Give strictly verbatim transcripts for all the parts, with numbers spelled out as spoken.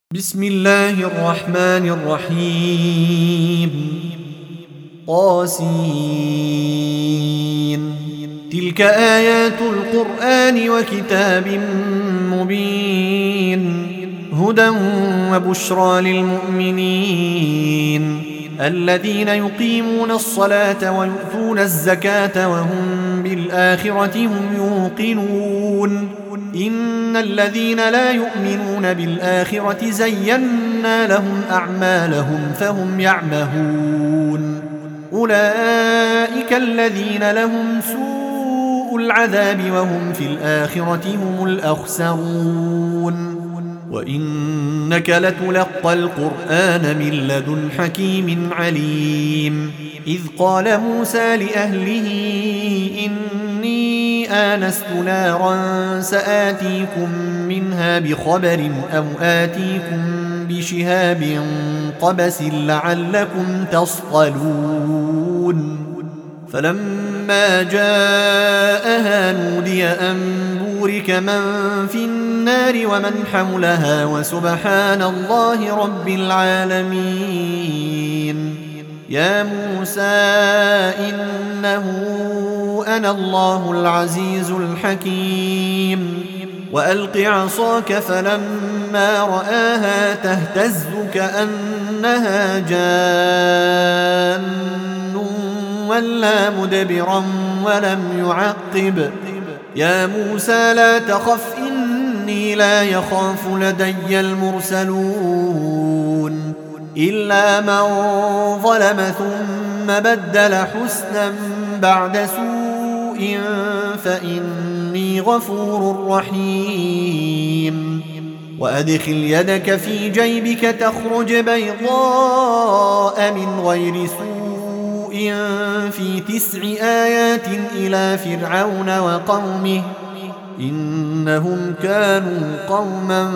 بسم الله الرحمن الرحيم طاسين تلك آيات القرآن وكتاب مبين هدى وبشرى للمؤمنين الذين يقيمون الصلاة ويؤتون الزكاة وهم بالآخرة هم يوقنون إن الذين لا يؤمنون بالآخرة زينا لهم أعمالهم فهم يعمهون أولئك الذين لهم سوء العذاب وهم في الآخرة هم الأخسرون وإنك لتلقى القرآن من لدن حكيم عليم إذ قال موسى لأهله إني آنست نارا سآتيكم منها بخبر أو آتيكم بشهاب قبس لعلكم تصطلون فلما جاءها نودي أن بورك من في النار ومن حولها وسبحان الله رب العالمين يا موسى إنه أنا الله العزيز الحكيم وألق عصاك فلما رآها تهتز كأنها جان ولا مدبرا ولم يعقب يا موسى لا تخف إني لا يخاف لدي المرسلون إلا من ظلم ثم بدل حسنا بعد سوء فإني غفور رحيم وأدخل يدك في جيبك تخرج بيضاء من غير سوء في تسع آيات إلى فرعون وقومه إنهم كانوا قوما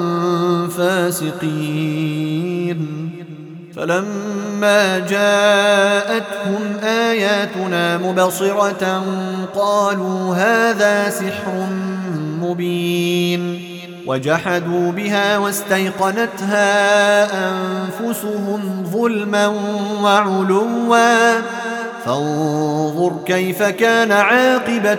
فاسقين فلما جاءتهم آياتنا مبصرة قالوا هذا سحر مبين وجحدوا بها واستيقنتها أنفسهم ظلما وعلوا فانظر كيف كان عاقبة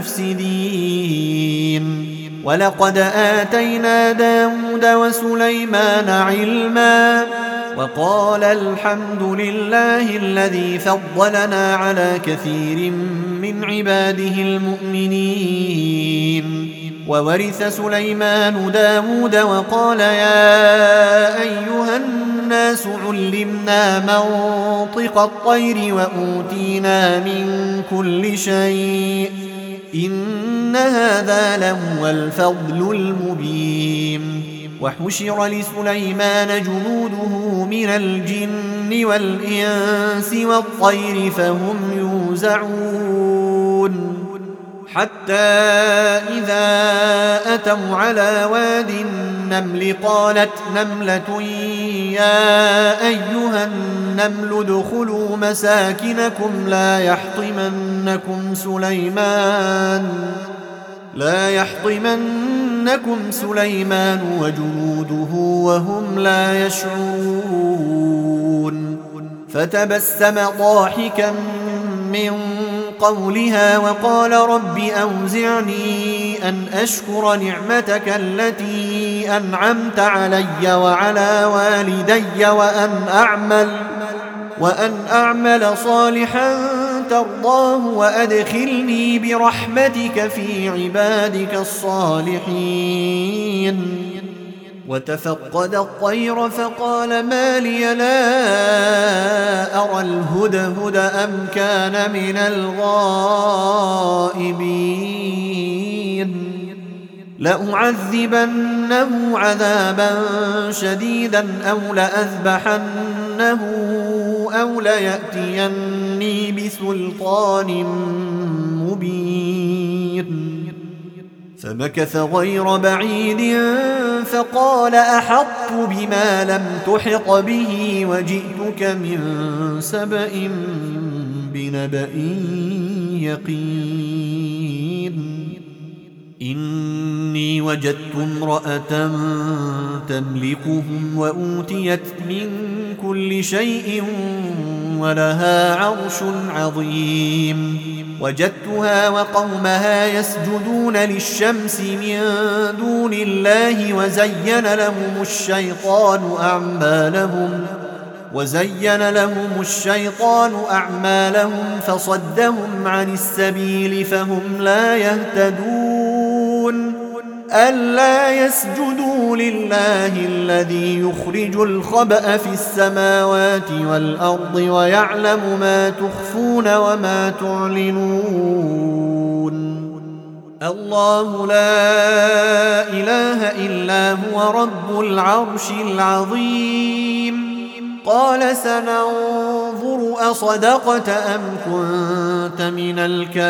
المفسدين ولقد آتينا داود وسليمان علما وقال الحمد لله الذي فضلنا على كثير من عباده المؤمنين وورث سليمان داود وقال يا أيها الناس علمنا منطق الطير وأوتينا من كل شيء إن هذا لهو الفضل المبين وحشر لسليمان جنوده من الجن والإنس والطير فهم يوزعون حتى إذا أتوا على واد النمل قالت نملة يا أيها النمل ادخلوا مساكنكم لا يحطمنكم سليمان لا يحطمنكم سليمان وجنوده وهم لا يشعرون فتبسم ضاحكا من قولها وقال رب أوزعني أن أشكر نعمتك التي أنعمت علي وعلى والدي وأن أعمل وأن أعمل صالحا ترضاه وأدخلني برحمتك في عبادك الصالحين وتفقد الطير فقال ما لي لا أرى الهدهد أم كان من الغائبين لأعذبنه عذابا شديدا أو لأذبحنه أو ليأتيني بسلطان مبين فمكث غير بعيد فقال أحطت بما لم تحط به وجئتك من سبأ بنبأ يقين إني وجدت امرأة تملكهم وأوتيت من كل شيء ولها عرش عظيم وجدتها وقومها يسجدون للشمس من دون الله وزين لهم الشيطان أعمالهم وزين لهم الشيطان أعمالهم فصدهم عن السبيل فهم لا يهتدون ألا يسجدوا لله الذي يخرج الخبأ في السماوات والأرض ويعلم ما تخفون وما تعلنون الله لا إله إلا هو رب العرش العظيم قال سننظر أصدقت أم كنت من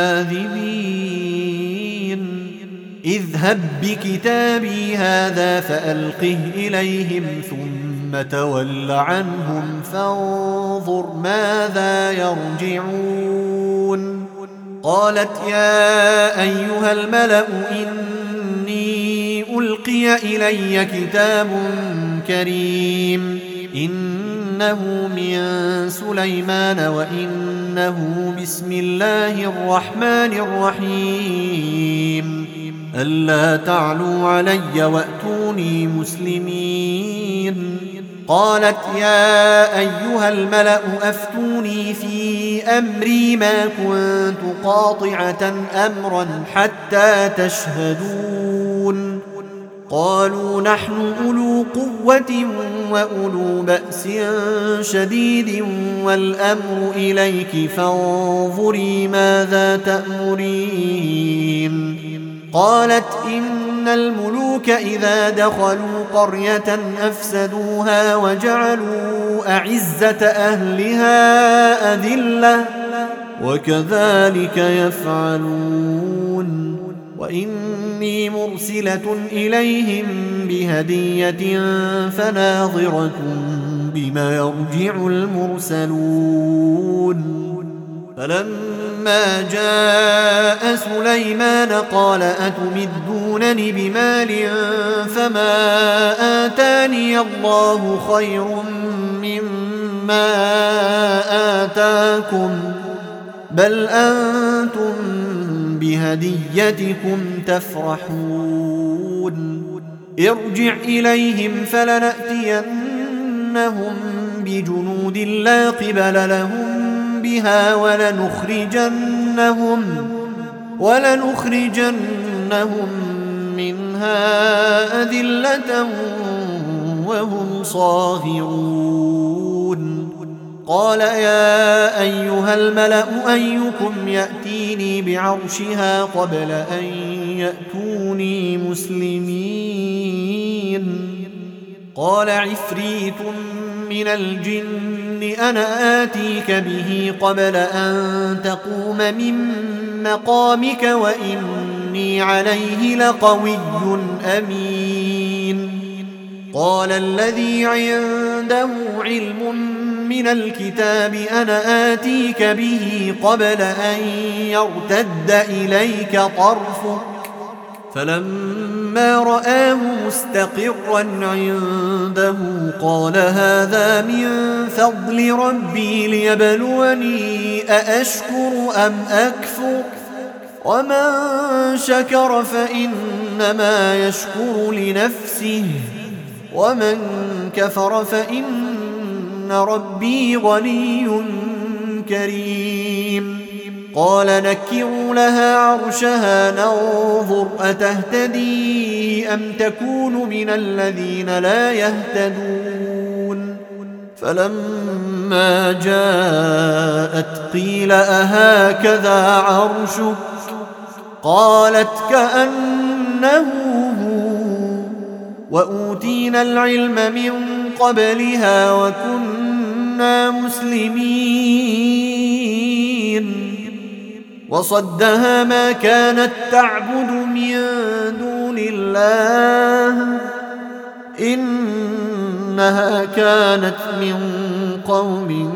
الكاذبين اذهب بكتابي هذا فألقه إليهم ثم تول عنهم فانظر ماذا يرجعون قالت يا أيها الملأ إني ألقي إلي كتاب كريم إنه من سليمان وإنه بسم الله الرحمن الرحيم ألا تعلوا علي وأتوني مسلمين قالت يا أيها الملأ أفتوني في أمري ما كنت قاطعة أمرا حتى تشهدون قالوا نحن أولو قوة وأولو بأس شديد والأمر إليك فانظري ماذا تأمرين قالت إن الملوك إذا دخلوا قرية أفسدوها وجعلوا أعزة أهلها أذلة وكذلك يفعلون وإني مرسلة إليهم بهدية فناظرة بما يرجع المرسلون فلما جاء سليمان قال أتمدونني بمال فما آتاني الله خير مما آتاكم بل أنتم بهديتكم تفرحون ارجع إليهم فلنأتينهم بجنود لا قبل لهم بها ولنخرجنهم ولنخرجنهم منها أذلة وهم صاغرون قال يا أيها الملأ أيكم يأتيني بعرشها قبل أن يأتوني مسلمين قال عفريت من الجن أنا آتيك به قبل أن تقوم من مقامك وإني عليه لقوي أمين قال الذي عنده علم من الكتاب أنا آتيك به قبل أن يرتد إليك طرفك فلما رآه مستقرا عنده قال هذا من فضل ربي ليبلوني أأشكر أم أكفر ومن شكر فإنما يشكر لنفسه ومن كفر فإن ربي غني كريم قال نكروا لها عرشها ننظر أتهتدي أم تكون من الذين لا يهتدون فلما جاءت قيل أهكذا عرشك قالت كأنه هو وأوتينا العلم من قبلها وكنا مسلمين وصدها ما كانت تعبد من دون الله إنها كانت من قوم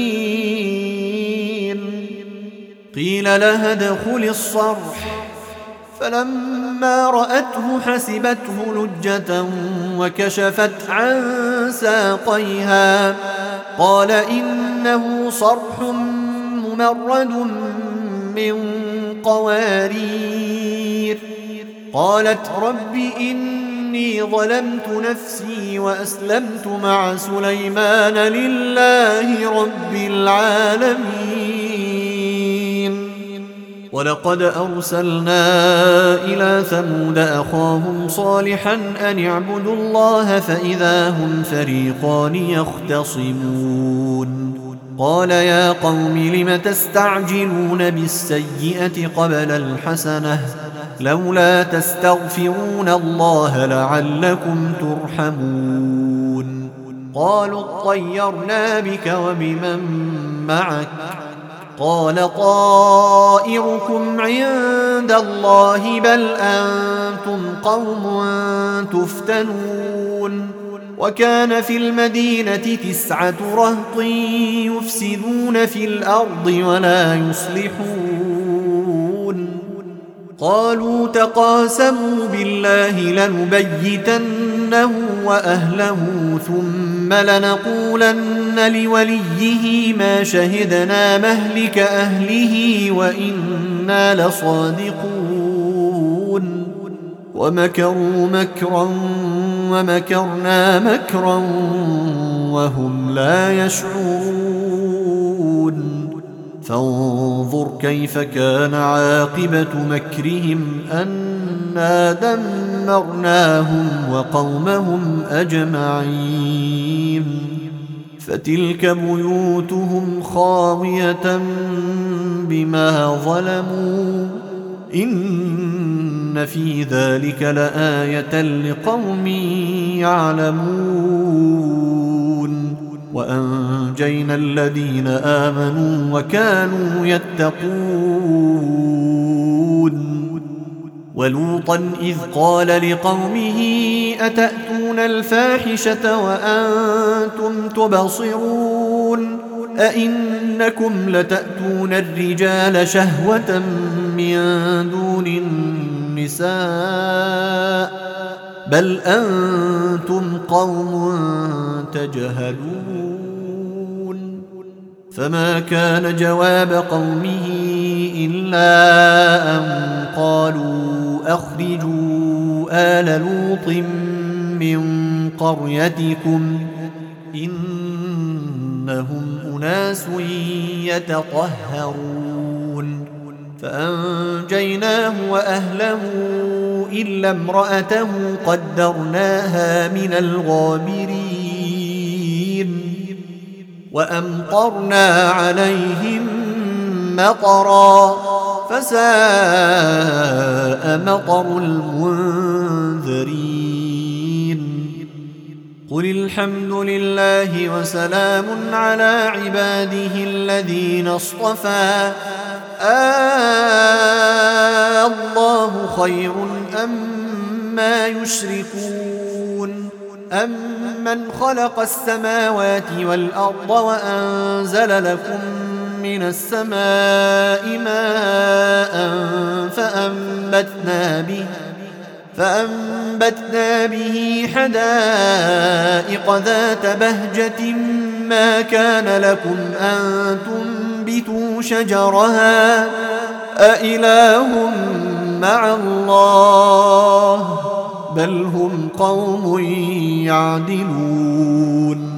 كافرين قيل لها ادخل الصرح فلما رأته حسبته لجة وكشفت عن ساقيها قال إنه صرح ممرد من قوارير. قالت رب إني ظلمت نفسي وأسلمت مع سليمان لله رب العالمين. ولقد أرسلنا إلى ثمود أخاهم صالحا أن اعبدوا الله فإذا هم فريقان يختصمون. قال يا قوم لم تستعجلون بالسيئة قبل الحسنة لولا تستغفرون الله لعلكم ترحمون. قالوا اطيرنا بك وبمن معك قال طائركم عند الله بل أنتم قوم تفتنون. وكان في المدينة تسعة رهط يفسدون في الأرض ولا يصلحون. قالوا تقاسموا بالله لنبيتنه وأهله ثم لنقولن لوليه ما شهدنا مهلك أهله وإنا لصادقون. ومكروا مكرا ومكرنا مكرا وهم لا يشعرون. فانظر كيف كان عاقبة مكرهم أنا دمرناهم وقومهم أجمعين. فتلك بيوتهم خاوية بما ظلموا إن في ذلك لآية لقوم يعلمون. وأنجينا الذين آمنوا وكانوا يتقون. ولوطا إذ قال لقومه أتأتون الفاحشة وأنتم تبصرون أئنكم لتأتون الرجال شهوة من دون النساء بل أنتم قوم تجهلون. فما كان جواب قومه إلا أن قالوا أخرجوا آل لوط من قريتكم إنهم أناس يتطهرون. فأنجيناه وأهله إلا امرأته قدرناها من الغابرين. وأمطرنا عليهم مطرا فساء مطر المنذرين. قل الحمد لله وسلام على عباده الذين اصطفى آه الله خير أما يشركون. أمن خلق السماوات والأرض وأنزل لكم من السماء ماء فأنبتنا به فأنبتنا به حدائق ذات بهجة ما كان لكم أن تنبتوا شجرها أإله مع الله بل هم قوم يعدلون.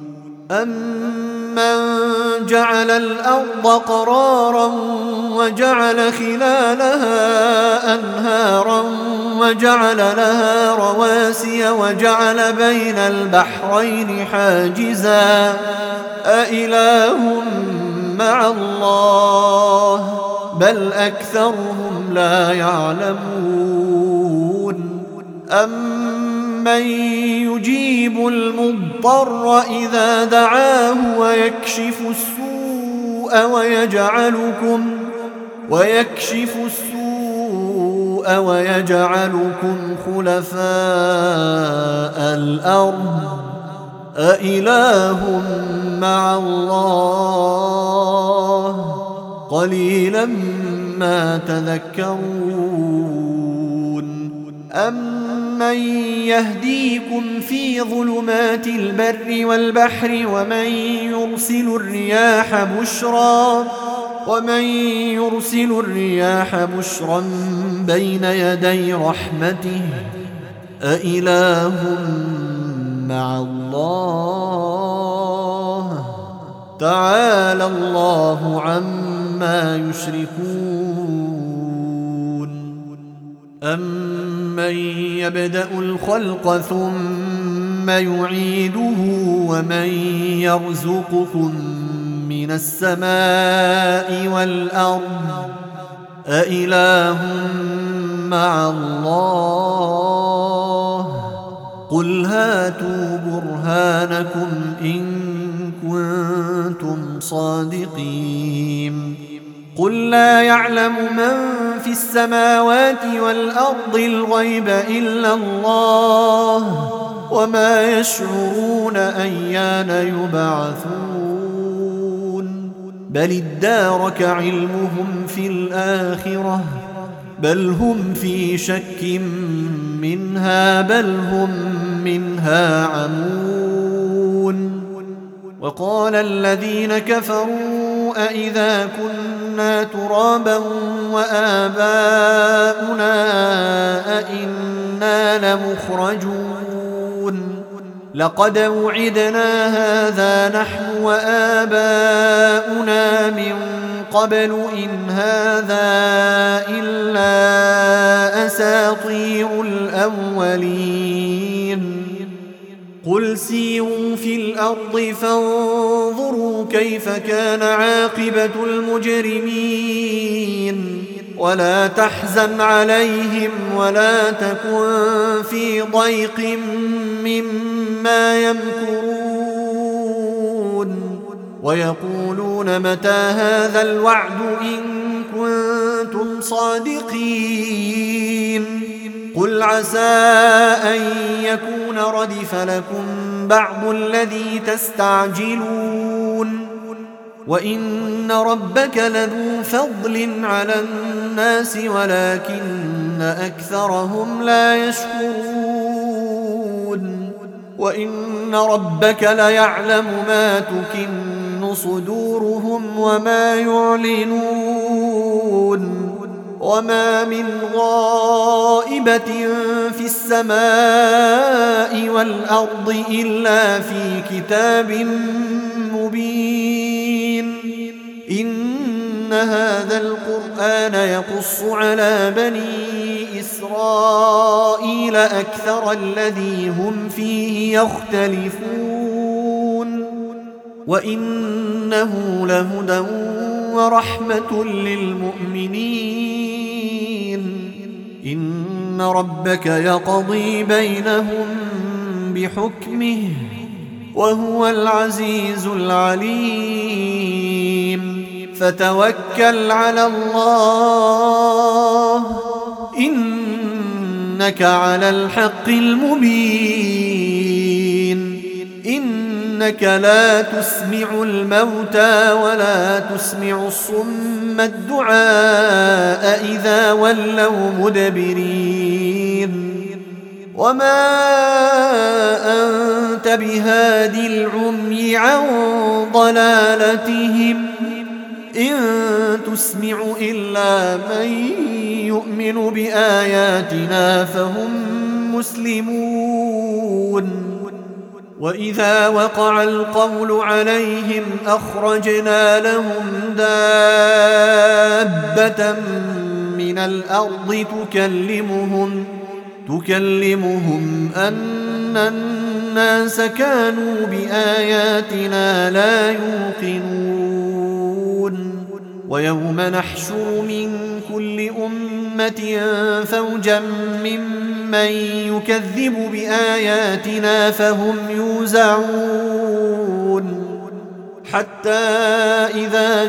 أمن جعل الأرض قرارا وجعل خلالها أنهارا وجعل لها رواسي وجعل بين البحرين حاجزا أإله مع الله بل أكثرهم لا يعلمون. أمن يجيب المضطر إذا دعاه ويكشف السوء ويجعلكم ويكشف السوء ويجعلكم خلفاء الأرض أإله مع الله قليلا ما تذكرون أمن يهديكم في ظلمات البر والبحر ومن يرسل الرياح بشرا ومن يرسل الرياح بشرا بين يدي رحمته أإله مع الله تعالى الله عما يشركون أمن يبدأ الخلق ثم يعيده ومن يرزقكم من السماء والأرض أإله مع الله قل هاتوا برهانكم إن كنتم صادقين قل لا يعلم من في السماوات والأرض الغيب إلا الله وما يشعرون أيان يبعثون بل ادارك علمهم في الآخرة بل هم في شك منها بل هم منها عمون وقال الذين كفروا أئذا كنا ترابا وآباؤنا أئنا لمخرجون لقد وعدنا هذا نحن وآباؤنا من قبل إن هذا إلا أساطير الأولين قل سيروا في الأرض فانظروا كيف كان عاقبة المجرمين ولا تحزن عليهم ولا تكن في ضيق مما يمكرون ويقولون متى هذا الوعد إن كنتم صادقين قل عسى أن يكون ردف لكم بعض الذي تستعجلون وإن ربك لذو فضل على الناس ولكن أكثرهم لا يشكرون وإن ربك ليعلم ما تكن صدورهم وما يعلنون وما من غائبة في السماء والأرض إلا في كتاب مبين إن هذا القرآن يقص على بني إسرائيل أكثر الذي هم فيه يختلفون وإنه لهدى ورحمة للمؤمنين إن ربك يقضي بينهم بحكمه وهو العزيز العليم فتوكل على الله إنك على الحق المبين إنك لا تسمع الموتى ولا تسمع الصم الدعاء إذا ولوا مدبرين وما أنت بهادي العمي عن ضلالتهم إن تسمع إلا من يؤمن بآياتنا فهم مسلمون وإذا وقع القول عليهم أخرجنا لهم دابة من الأرض تكلمهم تكلمهم أن الناس كانوا بآياتنا لا يوقنون ويوم نحشر من كل أمة فوجا ممن يكذب بآياتنا فهم يوزعون حتى إذا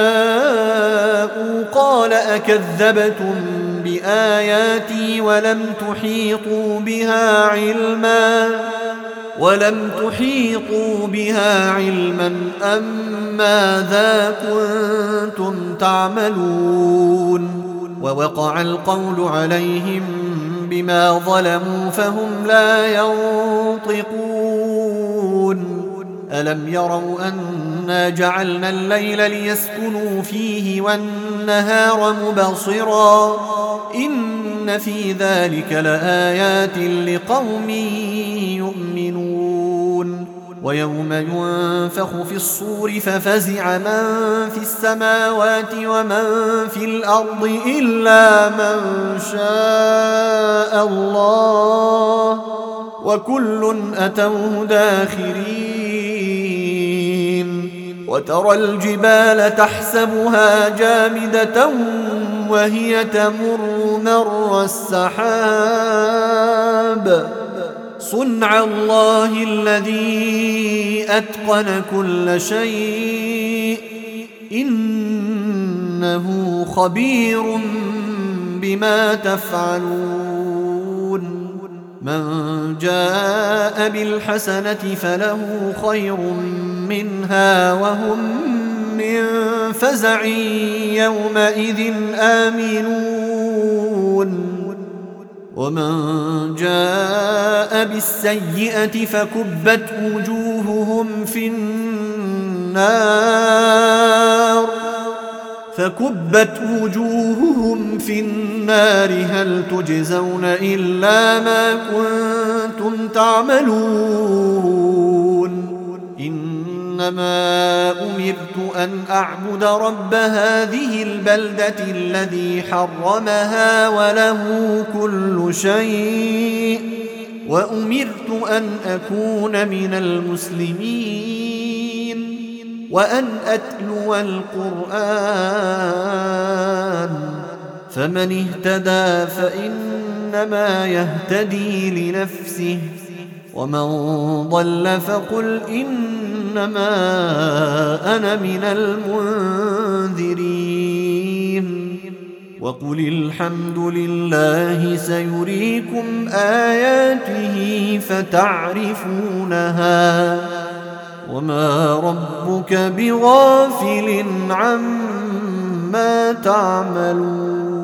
جاءوا قال أكذبتم بآياتي ولم تحيطوا بها علما ولم تحيطوا بها علما أم ماذا كنتم تعملون ووقع القول عليهم بما ظلموا فهم لا ينطقون ألم يروا أنا جعلنا الليل ليسكنوا فيه والنهار مبصرا إن في ذلك لآيات لقوم يؤمنون ويوم ينفخ في الصور ففزع من في السماوات ومن في الأرض إلا من شاء الله وكل أتوه داخرين وترى الجبال تحسبها جامدة وهي تمر مر السحاب صنع الله الذي أتقن كل شيء إنه خبير بما تفعلون من جاء بالحسنة فله خير منها وهم من فزع يومئذ آمنون ومن جاء بالسيئة فكبت وجوههم في النار فكبت وجوههم في النار هل تجزون إلا ما كنتم تعملون إنما أمرت أن أعبد رب هذه البلدة الذي حرمها وله كل شيء وأمرت أن أكون من المسلمين وأن أتلو القرآن فمن اهتدى فإنما يهتدي لنفسه ومن ضل فقل إنما أنا من المنذرين وقل الحمد لله سيريكم آياته فتعرفونها وما ربك بغافل عما تعملون